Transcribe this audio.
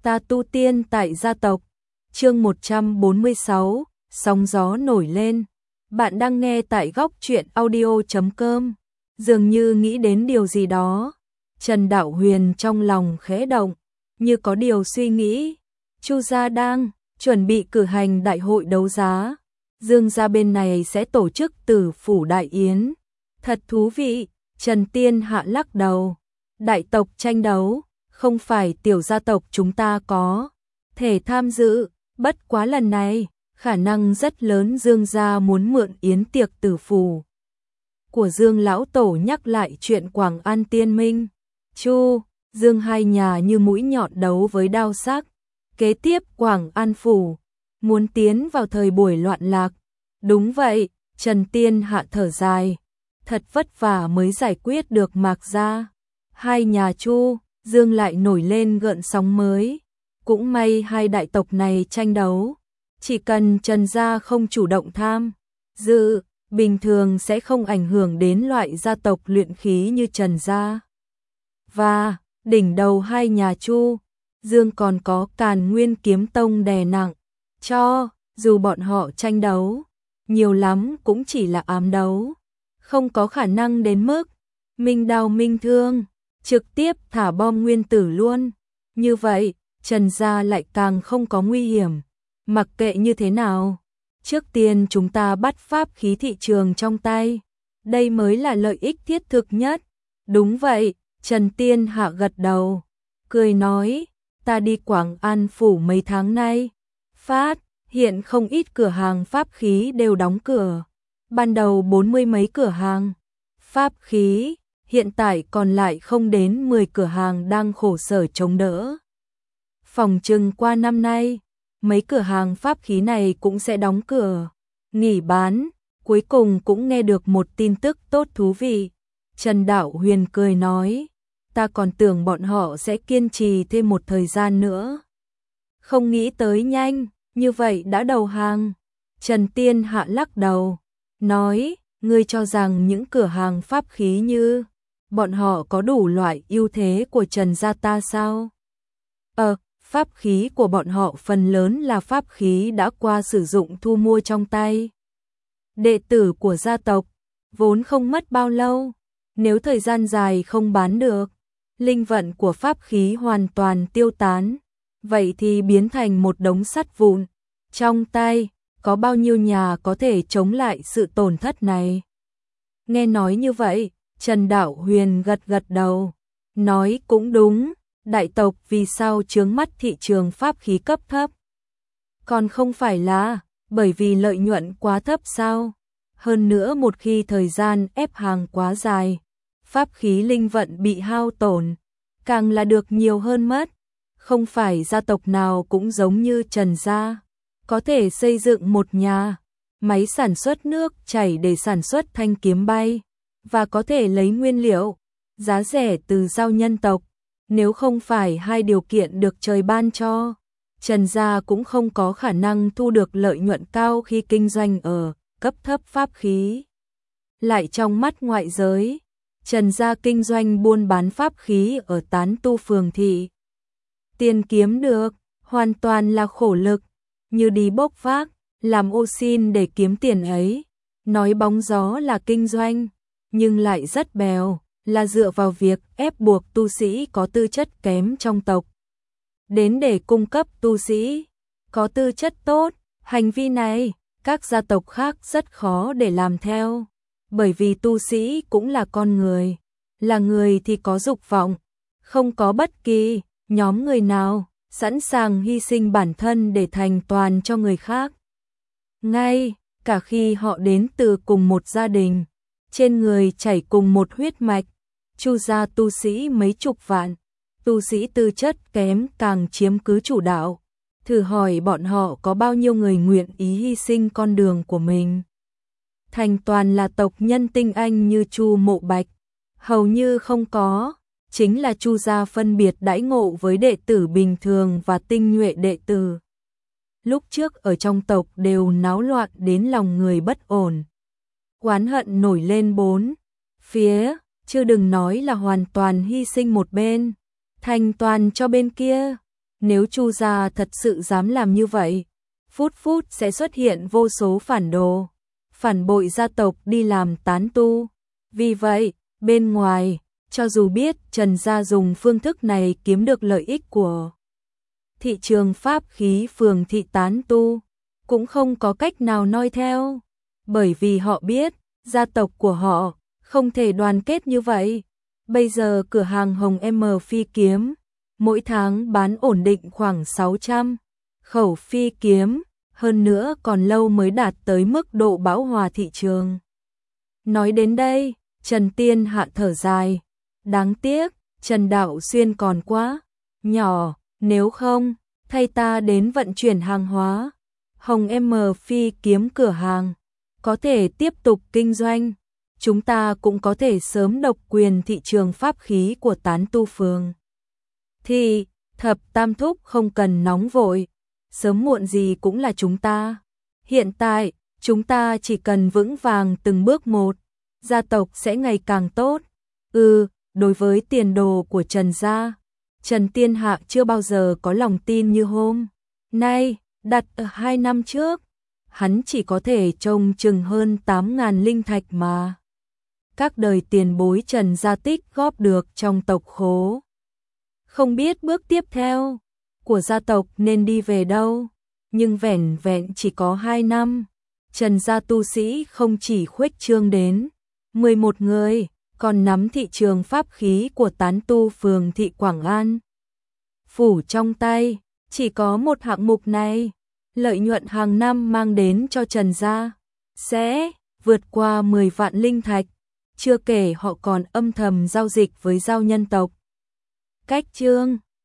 Ta tu tiên tại gia tộc. Chương 146, sóng gió nổi lên. Bạn đang nghe tại góc truyện audio.com. Dường như nghĩ đến điều gì đó, Trần Đạo Huyền trong lòng khẽ động, như có điều suy nghĩ. Chu gia đang chuẩn bị cử hành đại hội đấu giá. Dương gia bên này sẽ tổ chức Tử phủ đại yến. Thật thú vị. Trần Tiên Hạ lắc đầu. Đại tộc tranh đấu, không phải tiểu gia tộc chúng ta có thể tham dự, bất quá lần này, khả năng rất lớn Dương gia muốn mượn yến tiệc tử phủ của Dương lão tổ nhắc lại chuyện Quảng An Tiên Minh. Chu, Dương hai nhà như mũi nhọn đấu với đao sắc. Kế tiếp Quảng An phủ muốn tiến vào thời buổi loạn lạc. Đúng vậy, Trần Tiên Hạ thở dài, thật vất vả mới giải quyết được Mạc gia. Hai nhà Chu, Dương lại nổi lên gợn sóng mới. Cũng may hai đại tộc này tranh đấu, chỉ cần Trần gia không chủ động tham dự, bình thường sẽ không ảnh hưởng đến loại gia tộc luyện khí như Trần gia. Và đỉnh đầu hai nhà Chu, Dương còn có Càn Nguyên Kiếm Tông đè nặng, cho dù bọn họ tranh đấu, nhiều lắm cũng chỉ là ám đấu, không có khả năng đến mức minh đao minh thương, trực tiếp thả bom nguyên tử luôn. Như vậy, Trần gia lại càng không có nguy hiểm. Mặc kệ như thế nào, trước tiên chúng ta bắt pháp khí thị trường trong tay, đây mới là lợi ích thiết thực nhất. Đúng vậy, Trần Tiên Hạ gật đầu, cười nói, ta đi Quảng An phủ mấy tháng nay, phát hiện không ít cửa hàng pháp khí đều đóng cửa. Ban đầu 40 mấy cửa hàng pháp khí, hiện tại còn lại không đến 10 cửa hàng đang khổ sở chống đỡ. Phòng trừng qua năm nay, mấy cửa hàng pháp khí này cũng sẽ đóng cửa, nghỉ bán. Cuối cùng cũng nghe được một tin tức tốt thú vị. Trần Đạo Huyền cười nói, ta còn tưởng bọn họ sẽ kiên trì thêm một thời gian nữa. Không nghĩ tới nhanh, như vậy đã đầu hàng. Trần Tiên Hạ lắc đầu, nói, ngươi cho rằng những cửa hàng pháp khí như bọn họ có đủ loại ưu thế của Trần gia ta sao? Pháp khí của bọn họ phần lớn là pháp khí đã qua sử dụng thu mua trong tay đệ tử của gia tộc, vốn không mất bao lâu. Nếu thời gian dài không bán được, linh vận của pháp khí hoàn toàn tiêu tán, vậy thì biến thành một đống sắt vụn. Trong tay, có bao nhiêu nhà có thể chống lại sự tổn thất này? Nghe nói như vậy, Trần Đạo Huyền gật gật đầu, nói cũng đúng, đại tộc vì sao chướng mắt thị trường pháp khí cấp thấp? Còn không phải là bởi vì lợi nhuận quá thấp sao? Hơn nữa một khi thời gian ép hàng quá dài, pháp khí linh vận bị hao tổn, càng là được nhiều hơn mất. Không phải gia tộc nào cũng giống như Trần gia, có thể xây dựng một nhà máy sản xuất nước chảy để sản xuất thanh kiếm bay, và có thể lấy nguyên liệu giá rẻ từ giao nhân tộc. Nếu không phải hai điều kiện được trời ban cho, Trần gia cũng không có khả năng thu được lợi nhuận cao khi kinh doanh ở cấp thấp pháp khí. Lại trong mắt ngoại giới, Trần gia kinh doanh buôn bán pháp khí ở Tán Tu phường thị. Tiền kiếm được, hoàn toàn là khổ lực, như đi bốc vác, làm ô xin để kiếm tiền ấy. Nói bóng gió là kinh doanh, nhưng lại rất bèo, là dựa vào việc ép buộc tu sĩ có tư chất kém trong tộc đến để cung cấp tu sĩ có tư chất tốt. Hành vi này, các gia tộc khác rất khó để làm theo, bởi vì tu sĩ cũng là con người, là người thì có dục vọng, không có bất kỳ nhóm người nào sẵn sàng hy sinh bản thân để thành toàn cho người khác. Ngay cả khi họ đến từ cùng một gia đình, trên người chảy cùng một huyết mạch. Chu gia tu sĩ mấy chục vạn, tu sĩ tư chất kém càng chiếm cứ chủ đạo. Thử hỏi bọn họ có bao nhiêu người nguyện ý hy sinh con đường của mình? Thành toàn là tộc nhân tinh anh như Chu Mộ Bạch, hầu như không có. Chính là Chu gia phân biệt đãi ngộ với đệ tử bình thường và tinh nhuệ đệ tử. Lúc trước ở trong tộc đều náo loạn đến lòng người bất ổn. Oán hận nổi lên bốn phía, chứ đừng nói là hoàn toàn hy sinh một bên, thành toàn cho bên kia. Nếu Chu gia thật sự dám làm như vậy, phút phút sẽ xuất hiện vô số phản đồ, phản bội gia tộc đi làm tán tu. Vì vậy, bên ngoài, cho dù biết Trần gia dùng phương thức này kiếm được lợi ích của thị trường pháp khí phường thị tán tu, cũng không có cách nào noi theo, bởi vì họ biết, gia tộc của họ không thể đoàn kết như vậy. Bây giờ cửa hàng Hồng M phi kiếm, mỗi tháng bán ổn định khoảng 600 khẩu phi kiếm, hơn nữa còn lâu mới đạt tới mức độ bão hòa thị trường. Nói đến đây, Trần Tiên Hạ thở dài, đáng tiếc, Trần Đạo Xuyên còn quá nhỏ, nếu không, thay ta đến vận chuyển hàng hóa. Hồng M phi kiếm cửa hàng có thể tiếp tục kinh doanh, chúng ta cũng có thể sớm độc quyền thị trường pháp khí của tán tu phường. Thì, Thập Tam Thúc không cần nóng vội, sớm muộn gì cũng là chúng ta. Hiện tại, chúng ta chỉ cần vững vàng từng bước một, gia tộc sẽ ngày càng tốt. Đối với tiền đồ của Trần gia, Trần Tiên Hạ chưa bao giờ có lòng tin như hôm nay. Đặt ở 2 năm trước, hắn chỉ có thể trông chừng hơn 8.000 linh thạch mà các đời tiền bối Trần gia tích góp được trong tộc khố. Không biết bước tiếp theo của gia tộc nên đi về đâu, nhưng vẻn vẹn chỉ có 2 năm, Trần gia tu sĩ không chỉ khuếch trương đến 11 người, còn nắm thị trường pháp khí của tán tu phường thị Quảng An phủ trong tay. Chỉ có một hạng mục này, lợi nhuận hàng năm mang đến cho Trần gia sẽ vượt qua 10 vạn linh thạch, chưa kể họ còn âm thầm giao dịch với giao nhân tộc. Cách chương